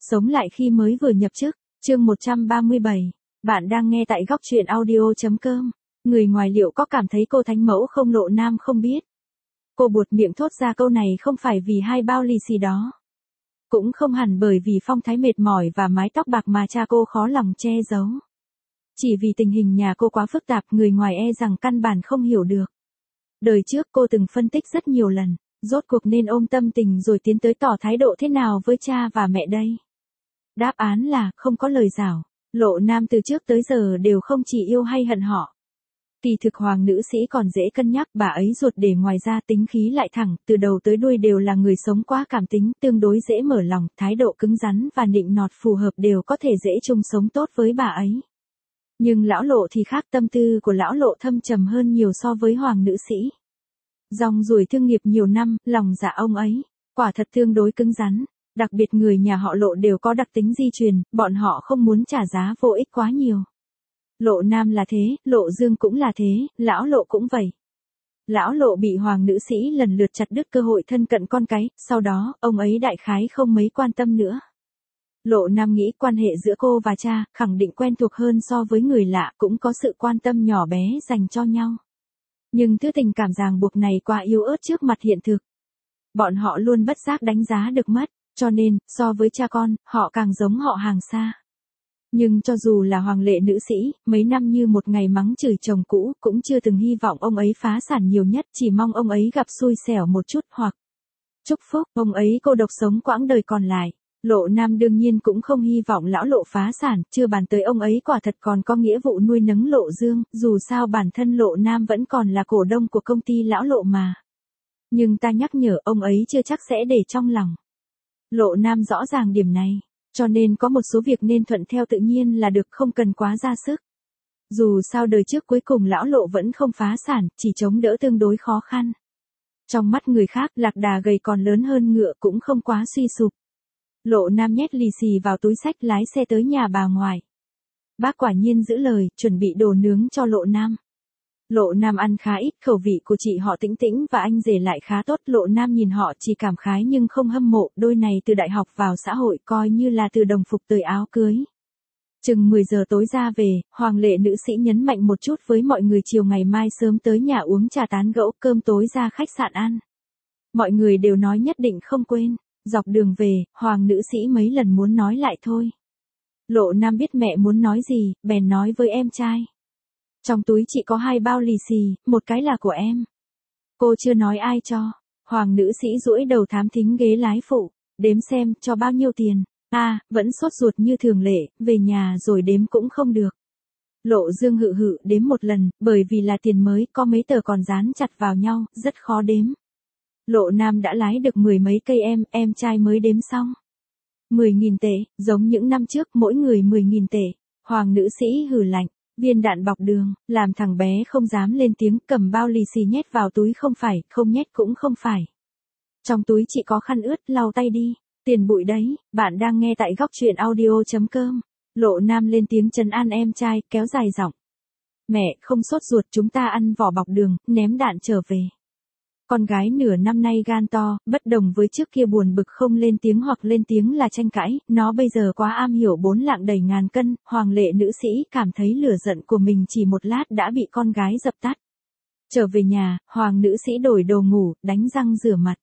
Sống lại khi mới vừa nhập chức, chương 137. Bạn đang nghe tại góc truyện audio.com. Người ngoài liệu có cảm thấy cô thánh mẫu không Lộ Nam không biết. Cô buột miệng thốt ra câu này không phải vì hai bao lì xì đó. Cũng không hẳn bởi vì phong thái mệt mỏi và mái tóc bạc mà cha cô khó lòng che giấu. Chỉ vì tình hình nhà cô quá phức tạp, người ngoài e rằng căn bản không hiểu được. Đời trước cô từng phân tích rất nhiều lần, rốt cuộc nên ôm tâm tình rồi tiến tới tỏ thái độ thế nào với cha và mẹ đây. Đáp án là không có lời giảo. Lộ Nam từ trước tới giờ đều không chỉ yêu hay hận họ. Kỳ thực hoàng nữ sĩ còn dễ cân nhắc, bà ấy ruột để ngoài ra tính khí lại thẳng, từ đầu tới đuôi đều là người sống quá cảm tính, tương đối dễ mở lòng, thái độ cứng rắn và nịnh nọt phù hợp đều có thể dễ chung sống tốt với bà ấy. Nhưng lão Lộ thì khác, tâm tư của lão Lộ thâm trầm hơn nhiều so với hoàng nữ sĩ. Dòng ruổi thương nghiệp nhiều năm, lòng dạ ông ấy quả thật tương đối cứng rắn. Đặc biệt người nhà họ Lộ đều có đặc tính di truyền, bọn họ không muốn trả giá vô ích quá nhiều. Lộ Nam là thế, Lộ Dương cũng là thế, lão Lộ cũng vậy. Lão Lộ bị hoàng nữ sĩ lần lượt chặt đứt cơ hội thân cận con cái, sau đó, ông ấy đại khái không mấy quan tâm nữa. Lộ Nam nghĩ quan hệ giữa cô và cha, khẳng định quen thuộc hơn so với người lạ, cũng có sự quan tâm nhỏ bé dành cho nhau. Nhưng thứ tình cảm ràng buộc này quá yếu ớt trước mặt hiện thực. Bọn họ luôn bất giác đánh giá được mất, cho nên, so với cha con, họ càng giống họ hàng xa. Nhưng cho dù là hoàng lệ nữ sĩ, mấy năm như một ngày mắng chửi chồng cũ, cũng chưa từng hy vọng ông ấy phá sản nhiều nhất, chỉ mong ông ấy gặp xui xẻo một chút hoặc chúc phúc, ông ấy cô độc sống quãng đời còn lại. Lộ Nam đương nhiên cũng không hy vọng lão Lộ phá sản, chưa bàn tới ông ấy quả thật còn có nghĩa vụ nuôi nấng Lộ Dương, dù sao bản thân Lộ Nam vẫn còn là cổ đông của công ty lão Lộ mà. Nhưng ta nhắc nhở ông ấy chưa chắc sẽ để trong lòng. Lộ Nam rõ ràng điểm này, cho nên có một số việc nên thuận theo tự nhiên là được, không cần quá ra sức. Dù sao đời trước cuối cùng lão Lộ vẫn không phá sản, chỉ chống đỡ tương đối khó khăn. Trong mắt người khác, lạc đà gầy còn lớn hơn ngựa cũng không quá suy sụp. Lộ Nam nhét lì xì vào túi xách lái xe tới nhà bà ngoại. Bác quả nhiên giữ lời, chuẩn bị đồ nướng cho Lộ Nam. Lộ Nam ăn khá ít, khẩu vị của chị họ Tĩnh Tĩnh và anh rể lại khá tốt. Lộ Nam nhìn họ chỉ cảm khái nhưng không hâm mộ, đôi này từ đại học vào xã hội coi như là từ đồng phục tới áo cưới. Chừng 10 giờ tối ra về, hoàng lệ nữ sĩ nhấn mạnh một chút với mọi người chiều ngày mai sớm tới nhà uống trà tán gẫu, cơm tối ra khách sạn ăn. Mọi người đều nói nhất định không quên. Dọc đường về, hoàng nữ sĩ mấy lần muốn nói lại thôi. Lộ Nam biết mẹ muốn nói gì, bèn nói với em trai. Trong túi chị có 2 bao lì xì, một cái là của em. Cô chưa nói ai cho. Hoàng nữ sĩ duỗi đầu thám thính ghế lái phụ, đếm xem cho bao nhiêu tiền. Vẫn sốt ruột như thường lệ, về nhà rồi đếm cũng không được. Lộ Dương hự hự đếm một lần, bởi vì là tiền mới, có mấy tờ còn dán chặt vào nhau, rất khó đếm. Lộ Nam đã lái được 10 mấy cây em trai mới đếm xong. 10.000 tệ, giống những năm trước, mỗi người 10.000 tệ. Hoàng nữ sĩ hừ lạnh, viên đạn bọc đường, làm thằng bé không dám lên tiếng, cầm bao lì xì nhét vào túi, không phải, không nhét cũng không phải. Trong túi chị có khăn ướt, lau tay đi, tiền bụi đấy. Bạn đang nghe tại góc truyện audio.com. Lộ Nam lên tiếng trấn an em trai, kéo dài giọng. Mẹ, không sốt ruột, chúng ta ăn vỏ bọc đường, ném đạn trở về. Con gái nửa năm nay gan to, bất đồng với trước kia buồn bực không lên tiếng hoặc lên tiếng là tranh cãi, nó bây giờ quá am hiểu 4 lạng đầy ngàn cân. Hoàng lệ nữ sĩ cảm thấy lửa giận của mình chỉ một lát đã bị con gái dập tắt. Trở về nhà, hoàng nữ sĩ đổi đồ ngủ, đánh răng rửa mặt.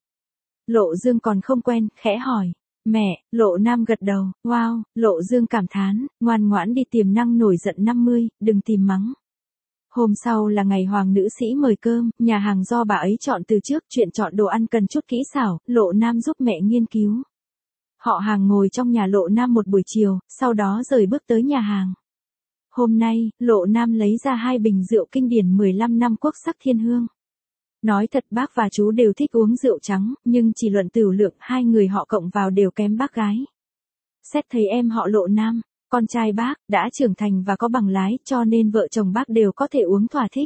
Lộ Dương còn không quen, khẽ hỏi. Mẹ, Lộ Nam gật đầu, wow. Lộ Dương cảm thán, ngoan ngoãn đi, tiềm năng nổi giận 50, đừng tìm mắng. Hôm sau là ngày hoàng nữ sĩ mời cơm, nhà hàng do bà ấy chọn từ trước, chuyện chọn đồ ăn cần chút kỹ xảo, Lộ Nam giúp mẹ nghiên cứu. Họ hàng ngồi trong nhà Lộ Nam một buổi chiều, sau đó rời bước tới nhà hàng. Hôm nay, Lộ Nam lấy ra 2 bình rượu kinh điển 15 năm Quốc sắc Thiên Hương. Nói thật bác và chú đều thích uống rượu trắng, nhưng chỉ luận tửu lượng, 2 người họ cộng vào đều kém bác gái. Xét thấy em họ Lộ Nam, con trai bác, đã trưởng thành và có bằng lái, cho nên vợ chồng bác đều có thể uống thỏa thích.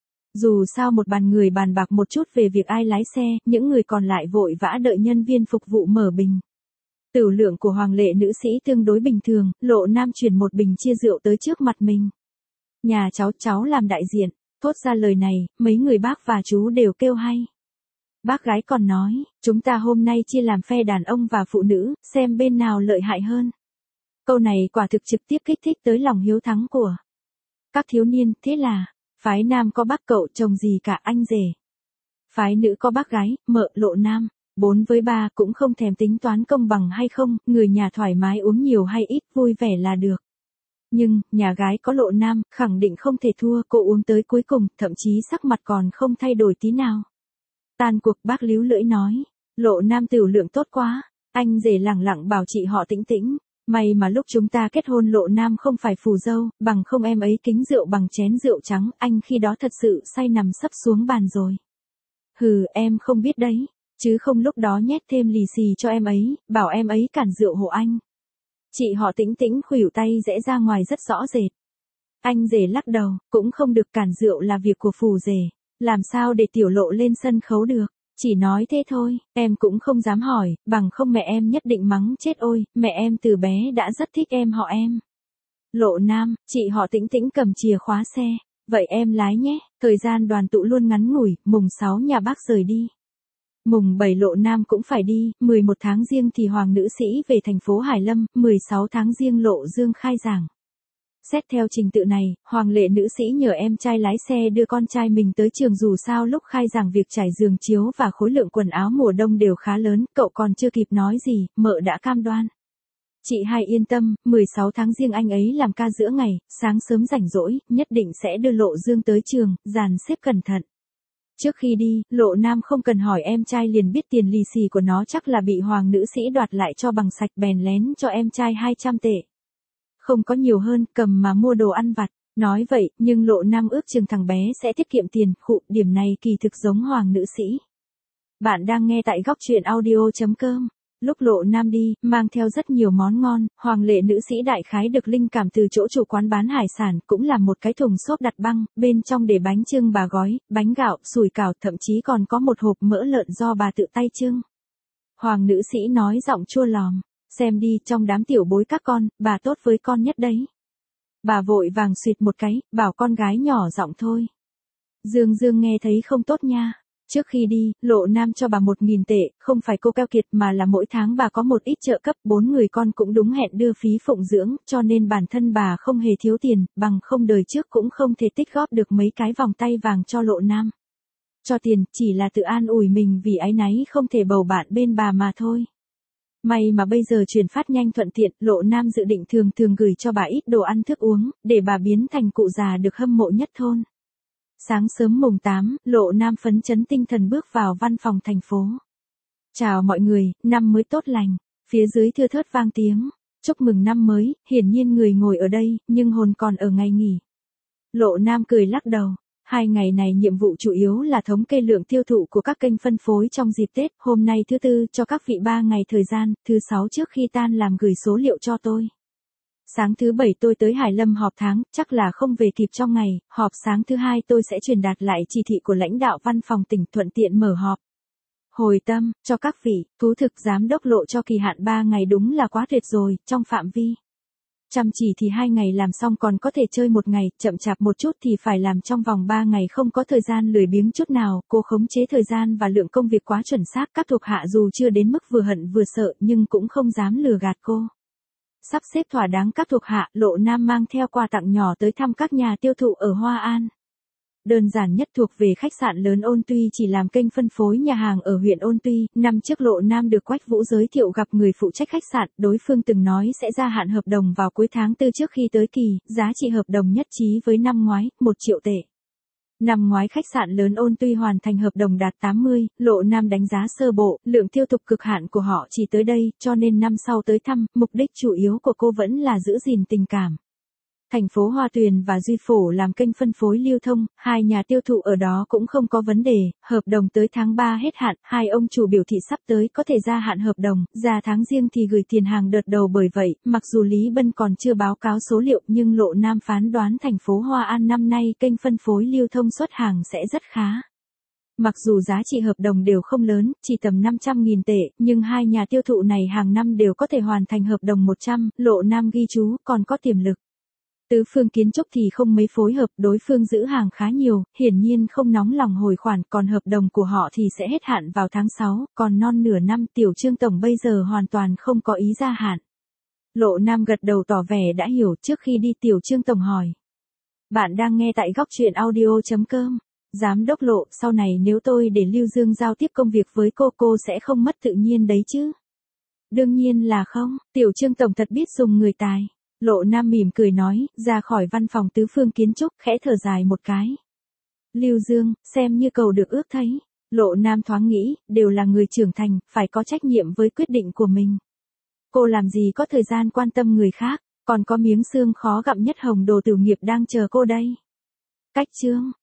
Dù sao một bàn người bàn bạc một chút về việc ai lái xe, những người còn lại vội vã đợi nhân viên phục vụ mở bình. Tửu lượng của hoàng lệ nữ sĩ tương đối bình thường, Lộ Nam chuyển một bình chia rượu tới trước mặt mình. Nhà cháu làm đại diện, thốt ra lời này, mấy người bác và chú đều kêu hay. Bác gái còn nói, chúng ta hôm nay chia làm phe đàn ông và phụ nữ, xem bên nào lợi hại hơn. Câu này quả thực trực tiếp kích thích tới lòng hiếu thắng của các thiếu niên, thế là, phái nam có bác cậu chồng gì cả anh rể. Phái nữ có bác gái, mợ lộ nam, 4 với 3 cũng không thèm tính toán công bằng hay không, người nhà thoải mái uống nhiều hay ít vui vẻ là được. Nhưng, nhà gái có lộ nam, khẳng định không thể thua, cô uống tới cuối cùng, thậm chí sắc mặt còn không thay đổi tí nào. Tan cuộc bác líu lưỡi nói, lộ nam tửu lượng tốt quá, anh rể lẳng lặng bảo chị họ tĩnh tĩnh. May mà lúc chúng ta kết hôn lộ nam không phải phù dâu, bằng không em ấy kính rượu bằng chén rượu trắng, anh khi đó thật sự say nằm sấp xuống bàn rồi. Hừ, em không biết đấy, chứ không lúc đó nhét thêm lì xì cho em ấy, bảo em ấy cản rượu hộ anh. Chị họ tĩnh tĩnh khuỷu tay rẽ ra ngoài rất rõ rệt. Anh rể lắc đầu, cũng không được, cản rượu là việc của phù rể, làm sao để tiểu lộ lên sân khấu được. Chỉ nói thế thôi, em cũng không dám hỏi, bằng không mẹ em nhất định mắng chết ôi, mẹ em từ bé đã rất thích em họ em. Lộ nam, chị họ tĩnh tĩnh cầm chìa khóa xe, vậy em lái nhé, thời gian đoàn tụ luôn ngắn ngủi, mùng 6 nhà bác rời đi. Mùng 7 lộ nam cũng phải đi, 11 tháng giêng thì hoàng nữ sĩ về thành phố Hải Lâm, 16 tháng giêng lộ dương khai giảng. Xét theo trình tự này, hoàng lệ nữ sĩ nhờ em trai lái xe đưa con trai mình tới trường, dù sao lúc khai giảng việc trải giường chiếu và khối lượng quần áo mùa đông đều khá lớn, cậu còn chưa kịp nói gì, mợ đã cam đoan. Chị hai yên tâm, 16 tháng giêng anh ấy làm ca giữa ngày, sáng sớm rảnh rỗi, nhất định sẽ đưa lộ dương tới trường, dàn xếp cẩn thận. Trước khi đi, lộ nam không cần hỏi em trai liền biết tiền lì xì của nó chắc là bị hoàng nữ sĩ đoạt lại cho bằng sạch, bèn lén cho em trai 200 tệ. Không có nhiều hơn, cầm mà mua đồ ăn vặt. Nói vậy, nhưng lộ nam ước chừng thằng bé sẽ tiết kiệm tiền, điểm này kỳ thực giống hoàng nữ sĩ. Bạn đang nghe tại góc truyện audio.com. Lúc lộ nam đi, mang theo rất nhiều món ngon, hoàng lệ nữ sĩ đại khái được linh cảm từ chỗ chủ quán bán hải sản, cũng làm một cái thùng xốp đặt băng, bên trong để bánh chưng bà gói, bánh gạo, sủi cảo, thậm chí còn có một hộp mỡ lợn do bà tự tay chưng. Hoàng nữ sĩ nói giọng chua lòm, xem đi, trong đám tiểu bối các con, bà tốt với con nhất đấy. Bà vội vàng xịt một cái, bảo con gái nhỏ giọng thôi. Dương Dương nghe thấy không tốt nha. Trước khi đi, lộ nam cho bà 1.000 tệ, không phải cô keo kiệt mà là mỗi tháng bà có một ít trợ cấp, 4 người con cũng đúng hẹn đưa phí phụng dưỡng, cho nên bản thân bà không hề thiếu tiền, bằng không đời trước cũng không thể tích góp được mấy cái vòng tay vàng cho lộ nam. Cho tiền, chỉ là tự an ủi mình vì áy náy không thể bầu bạn bên bà mà thôi. May mà bây giờ chuyển phát nhanh thuận tiện, lộ nam dự định thường thường gửi cho bà ít đồ ăn thức uống, để bà biến thành cụ già được hâm mộ nhất thôn. Sáng sớm mùng 8, lộ nam phấn chấn tinh thần bước vào văn phòng thành phố. Chào mọi người, năm mới tốt lành. Phía dưới thưa thớt vang tiếng. Chúc mừng năm mới, hiển nhiên người ngồi ở đây, nhưng hồn còn ở ngày nghỉ. Lộ nam cười lắc đầu. 2 ngày này nhiệm vụ chủ yếu là thống kê lượng tiêu thụ của các kênh phân phối trong dịp Tết. Hôm nay thứ Tư cho các vị 3 ngày thời gian, thứ 6 trước khi tan làm gửi số liệu cho tôi. Sáng thứ 7 tôi tới Hải Lâm họp tháng, chắc là không về kịp trong ngày, họp sáng thứ 2 tôi sẽ truyền đạt lại chỉ thị của lãnh đạo văn phòng tỉnh, thuận tiện mở họp. Hồi tâm, cho các vị, thú thực giám đốc lộ cho kỳ hạn 3 ngày đúng là quá tuyệt rồi, trong phạm vi. Chăm chỉ thì 2 ngày làm xong còn có thể chơi 1 ngày, chậm chạp một chút thì phải làm trong vòng 3 ngày, không có thời gian lười biếng chút nào, cô khống chế thời gian và lượng công việc quá chuẩn xác, các thuộc hạ dù chưa đến mức vừa hận vừa sợ nhưng cũng không dám lừa gạt cô. Sắp xếp thỏa đáng các thuộc hạ, lộ nam mang theo quà tặng nhỏ tới thăm các nhà tiêu thụ ở Hoa An. Đơn giản nhất thuộc về khách sạn lớn Ôn Tuy chỉ làm kênh phân phối nhà hàng ở huyện Ôn Tuy, năm trước lộ nam được Quách Vũ giới thiệu gặp người phụ trách khách sạn, đối phương từng nói sẽ gia hạn hợp đồng vào cuối tháng 4 trước khi tới kỳ, giá trị hợp đồng nhất trí với năm ngoái, 1 triệu tệ. Năm ngoái khách sạn lớn Ôn Tuy hoàn thành hợp đồng đạt 80, lộ nam đánh giá sơ bộ, lượng tiêu thụ cực hạn của họ chỉ tới đây, cho nên năm sau tới thăm, mục đích chủ yếu của cô vẫn là giữ gìn tình cảm. Thành phố Hoa Tuyền và Duy Phổ làm kênh phân phối lưu thông, 2 nhà tiêu thụ ở đó cũng không có vấn đề, hợp đồng tới tháng 3 hết hạn, 2 ông chủ biểu thị sắp tới có thể gia hạn hợp đồng, ra tháng riêng thì gửi tiền hàng đợt đầu. Bởi vậy, mặc dù Lý Bân còn chưa báo cáo số liệu nhưng lộ nam phán đoán thành phố Hoa An năm nay kênh phân phối lưu thông xuất hàng sẽ rất khá. Mặc dù giá trị hợp đồng đều không lớn, chỉ tầm 500.000 tệ, nhưng 2 nhà tiêu thụ này hàng năm đều có thể hoàn thành hợp đồng 100, lộ nam ghi chú, còn có tiềm lực. Tứ Phương Kiến Trúc thì không mấy phối hợp, đối phương giữ hàng khá nhiều, hiển nhiên không nóng lòng hồi khoản, còn hợp đồng của họ thì sẽ hết hạn vào tháng 6, còn non nửa năm. Tiểu Trương tổng bây giờ hoàn toàn không có ý gia hạn. Lộ Nam gật đầu tỏ vẻ đã hiểu. Trước khi đi Tiểu Trương tổng hỏi. Bạn đang nghe tại góc truyện audio.com. Giám đốc Lộ, sau này nếu tôi để Lưu Dương giao tiếp công việc với cô sẽ không mất tự nhiên đấy chứ? Đương nhiên là không, Tiểu Trương tổng thật biết dùng người tài. Lộ Nam mỉm cười nói, ra khỏi văn phòng Tứ Phương Kiến Trúc, khẽ thở dài một cái. Lưu Dương, xem như cầu được ước thấy. Lộ Nam thoáng nghĩ, đều là người trưởng thành, phải có trách nhiệm với quyết định của mình. Cô làm gì có thời gian quan tâm người khác, còn có miếng xương khó gặm nhất Hồng Đồ Tử Nghiệp đang chờ cô đây. Cách chương